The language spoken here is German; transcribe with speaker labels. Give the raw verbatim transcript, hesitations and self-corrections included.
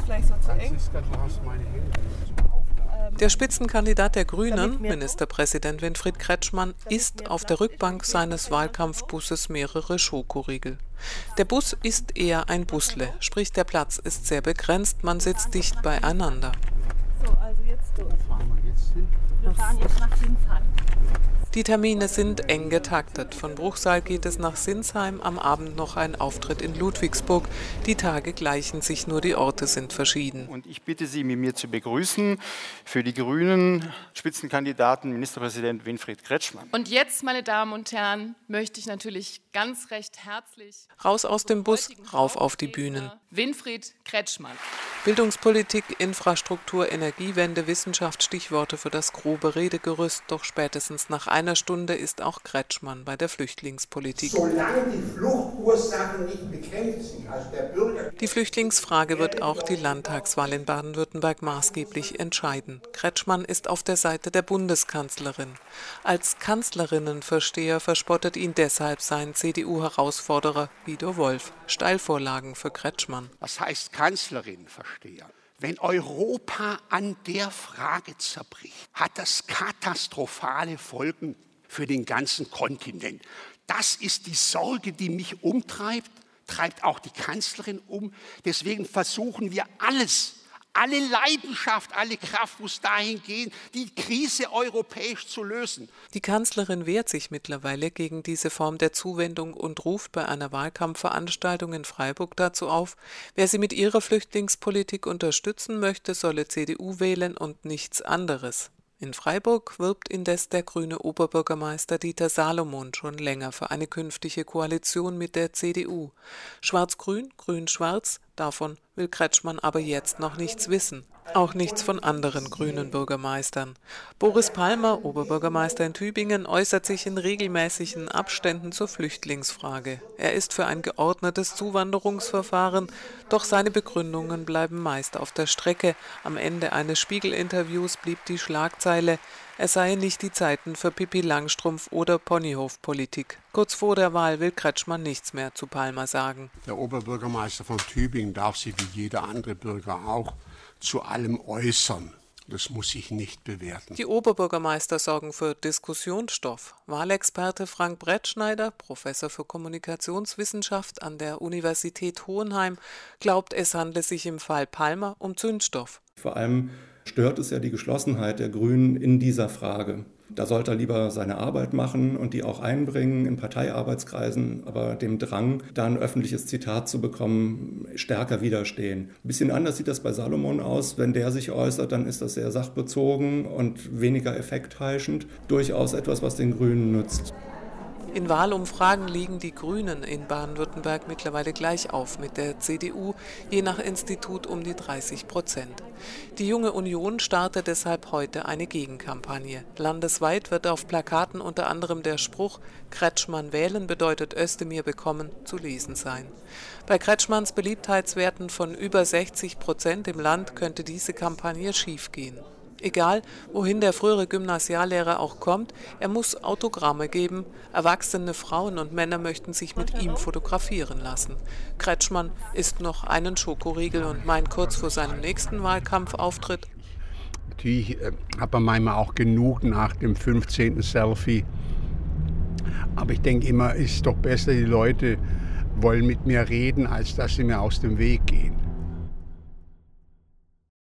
Speaker 1: gleich so zu eng.
Speaker 2: Franziska, du hast meine Hände.
Speaker 3: Der Spitzenkandidat der Grünen, Ministerpräsident Winfried Kretschmann, isst auf der Rückbank seines Wahlkampfbusses mehrere Schokoriegel. Der Bus ist eher ein Busle, sprich der Platz ist sehr begrenzt, man sitzt dicht beieinander.
Speaker 1: So, also jetzt durch.
Speaker 2: Wo fahren wir jetzt hin?
Speaker 1: Wir fahren jetzt nach Sinsheim.
Speaker 3: Die Termine sind eng getaktet. Von Bruchsal geht es nach Sinsheim, am Abend noch ein Auftritt in Ludwigsburg. Die Tage gleichen sich, nur die Orte sind verschieden.
Speaker 4: Und ich bitte Sie, mit mir zu begrüßen, für die Grünen Spitzenkandidaten Ministerpräsident Winfried Kretschmann.
Speaker 5: Und jetzt, meine Damen und Herren, möchte ich natürlich ganz recht herzlich
Speaker 3: raus aus dem Bus, rauf auf die Bühnen.
Speaker 5: Winfried Kretschmann.
Speaker 3: Bildungspolitik, Infrastruktur, Energiewende, Wissenschaft, Stichworte für das grobe Redegerüst. Doch spätestens nach einer Stunde ist auch Kretschmann bei der Flüchtlingspolitik.
Speaker 6: Solange die Fluchtursachen nicht bekämpft sind, also der Bürger...
Speaker 3: Die Flüchtlingsfrage wird auch die Landtagswahl in Baden-Württemberg maßgeblich entscheiden. Kretschmann ist auf der Seite der Bundeskanzlerin. Als Kanzlerinnenversteher verspottet ihn deshalb sein C D U-Herausforderer Guido Wolf. Steilvorlagen für Kretschmann.
Speaker 7: Was heißt Kanzlerinnenversteher? Wenn Europa an der Frage zerbricht, hat das katastrophale Folgen für den ganzen Kontinent. Das ist die Sorge, die mich umtreibt, treibt auch die Kanzlerin um. Deswegen versuchen wir alles, alle Leidenschaft, alle Kraft muss dahin gehen, die Krise europäisch zu lösen.
Speaker 3: Die Kanzlerin wehrt sich mittlerweile gegen diese Form der Zuwendung und ruft bei einer Wahlkampfveranstaltung in Freiburg dazu auf, wer sie mit ihrer Flüchtlingspolitik unterstützen möchte, solle C D U wählen und nichts anderes. In Freiburg wirbt indes der grüne Oberbürgermeister Dieter Salomon schon länger für eine künftige Koalition mit der C D U. Schwarz-Grün, Grün-Schwarz, davon will Kretschmann aber jetzt noch nichts wissen. Auch nichts von anderen grünen Bürgermeistern. Boris Palmer, Oberbürgermeister in Tübingen, äußert sich in regelmäßigen Abständen zur Flüchtlingsfrage. Er ist für ein geordnetes Zuwanderungsverfahren, doch seine Begründungen bleiben meist auf der Strecke. Am Ende eines Spiegel-Interviews blieb die Schlagzeile, es seien nicht die Zeiten für Pippi Langstrumpf oder Ponyhofpolitik. Kurz vor der Wahl will Kretschmann nichts mehr zu Palmer sagen.
Speaker 2: Der Oberbürgermeister von Tübingen darf sich wie jeder andere Bürger auch zu allem äußern. Das muss ich nicht bewerten.
Speaker 3: Die Oberbürgermeister sorgen für Diskussionsstoff. Wahlexperte Frank Brettschneider, Professor für Kommunikationswissenschaft an der Universität Hohenheim, glaubt, es handle sich im Fall Palmer um Zündstoff.
Speaker 8: Vor allem stört es ja die Geschlossenheit der Grünen in dieser Frage. Da sollte er lieber seine Arbeit machen und die auch einbringen in Parteiarbeitskreisen, aber dem Drang, da ein öffentliches Zitat zu bekommen, stärker widerstehen. Ein bisschen anders sieht das bei Salomon aus. Wenn der sich äußert, dann ist das sehr sachbezogen und weniger effektheischend. Durchaus etwas, was den Grünen nützt.
Speaker 3: In Wahlumfragen liegen die Grünen in Baden-Württemberg mittlerweile gleich auf mit der C D U, je nach Institut um die dreißig Prozent. Die Junge Union startet deshalb heute eine Gegenkampagne. Landesweit wird auf Plakaten unter anderem der Spruch »Kretschmann wählen bedeutet Özdemir bekommen« zu lesen sein. Bei Kretschmanns Beliebtheitswerten von über sechzig Prozent im Land könnte diese Kampagne schiefgehen. Egal, wohin der frühere Gymnasiallehrer auch kommt, er muss Autogramme geben. Erwachsene Frauen und Männer möchten sich mit ihm fotografieren lassen. Kretschmann isst noch einen Schokoriegel und meint kurz vor seinem nächsten Wahlkampfauftritt:
Speaker 2: Natürlich äh, hat man manchmal auch genug nach dem fünfzehnten Selfie. Aber ich denke immer, es ist doch besser, die Leute wollen mit mir reden, als dass sie mir aus dem Weg gehen.